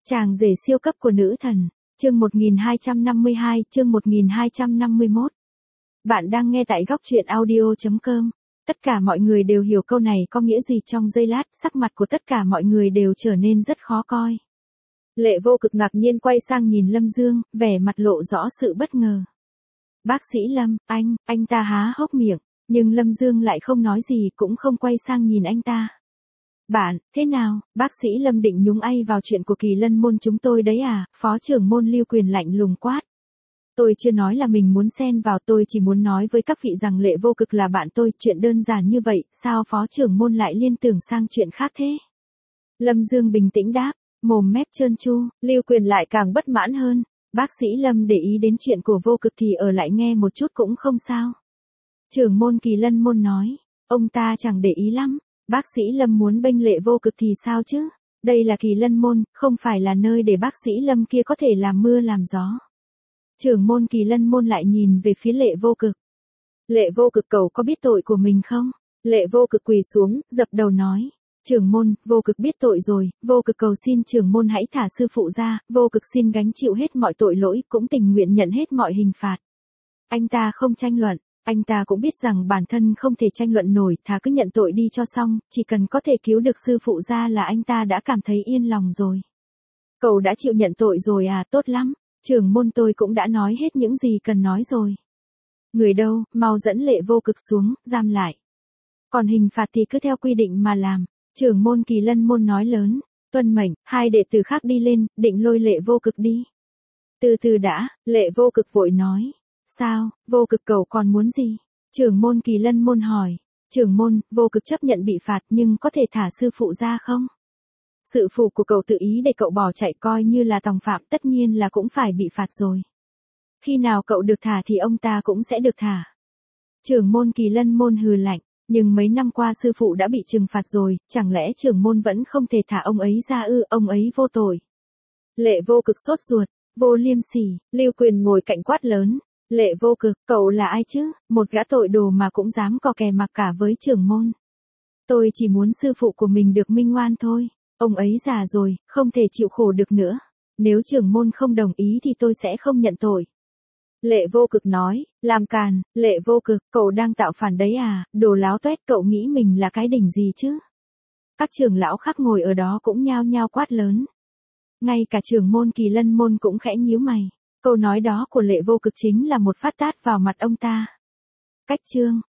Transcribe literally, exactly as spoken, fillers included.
Chàng rể siêu cấp của nữ thần, chương một nghìn hai trăm năm mươi hai, chương một nghìn hai trăm năm mươi mốt. Bạn đang nghe tại góc truyện audio chấm com. Tất cả mọi người đều hiểu câu này có nghĩa gì trong giây lát, sắc mặt của tất cả mọi người đều trở nên rất khó coi. Lệ Vô Cực ngạc nhiên quay sang nhìn Lâm Dương, vẻ mặt lộ rõ sự bất ngờ. Bác sĩ Lâm, anh, anh ta há hốc miệng, nhưng Lâm Dương lại không nói gì cũng không quay sang nhìn anh ta. Bạn, thế nào, bác sĩ Lâm định nhúng tay vào chuyện của Kỳ Lân môn chúng tôi đấy à, phó trưởng môn Lưu Quyền lạnh lùng quát. Tôi chưa nói là mình muốn xen vào, tôi chỉ muốn nói với các vị rằng Lệ Vô Cực là bạn tôi, chuyện đơn giản như vậy, sao phó trưởng môn lại liên tưởng sang chuyện khác thế? Lâm Dương bình tĩnh đáp, mồm mép trơn tru, Lưu Quyền lại càng bất mãn hơn, bác sĩ Lâm để ý đến chuyện của Vô Cực thì ở lại nghe một chút cũng không sao. Trưởng môn Kỳ Lân môn nói, ông ta chẳng để ý lắm. Bác sĩ Lâm muốn bênh Lệ Vô Cực thì sao chứ? Đây là Kỳ Lân môn, không phải là nơi để bác sĩ Lâm kia có thể làm mưa làm gió. Trưởng môn Kỳ Lân môn lại nhìn về phía Lệ Vô Cực. Lệ Vô Cực, cậu có biết tội của mình không? Lệ Vô Cực quỳ xuống, dập đầu nói. Trưởng môn, Vô Cực biết tội rồi, Vô Cực cầu xin trưởng môn hãy thả sư phụ ra, Vô Cực xin gánh chịu hết mọi tội lỗi, cũng tình nguyện nhận hết mọi hình phạt. Anh ta không tranh luận. Anh ta cũng biết rằng bản thân không thể tranh luận nổi, thà cứ nhận tội đi cho xong, chỉ cần có thể cứu được sư phụ ra là anh ta đã cảm thấy yên lòng rồi. Cậu đã chịu nhận tội rồi à, tốt lắm, trưởng môn tôi cũng đã nói hết những gì cần nói rồi. Người đâu, mau dẫn Lệ Vô Cực xuống, giam lại. Còn hình phạt thì cứ theo quy định mà làm, trưởng môn Kỳ Lân môn nói lớn, tuân mệnh, hai đệ tử khác đi lên, định lôi Lệ Vô Cực đi. Từ từ đã, Lệ Vô Cực vội nói. Sao, Vô Cực cậu còn muốn gì? Trưởng môn Kỳ Lân môn hỏi. Trưởng môn, Vô Cực chấp nhận bị phạt nhưng có thể thả sư phụ ra không? Sư phụ của cậu tự ý để cậu bỏ chạy coi như là tòng phạm, tất nhiên là cũng phải bị phạt rồi. Khi nào cậu được thả thì ông ta cũng sẽ được thả. Trưởng môn Kỳ Lân môn hừ lạnh, nhưng mấy năm qua sư phụ đã bị trừng phạt rồi, chẳng lẽ trưởng môn vẫn không thể thả ông ấy ra ư, ông ấy vô tội. Lệ Vô Cực sốt ruột, vô liêm sỉ, Lưu Quyền ngồi cạnh quát lớn. Lệ Vô Cực, cậu là ai chứ, một gã tội đồ mà cũng dám cò kè mặc cả với trưởng môn. Tôi chỉ muốn sư phụ của mình được minh oan thôi, ông ấy già rồi, không thể chịu khổ được nữa. Nếu trưởng môn không đồng ý thì tôi sẽ không nhận tội. Lệ Vô Cực nói, làm càn, Lệ Vô Cực, cậu đang tạo phản đấy à, đồ láo toét, cậu nghĩ mình là cái đỉnh gì chứ? Các trưởng lão khác ngồi ở đó cũng nhao nhao quát lớn. Ngay cả trưởng môn Kỳ Lân môn cũng khẽ nhíu mày. Câu nói đó của Lệ Vô Cực chính là một phát tát vào mặt ông ta. Cách chương,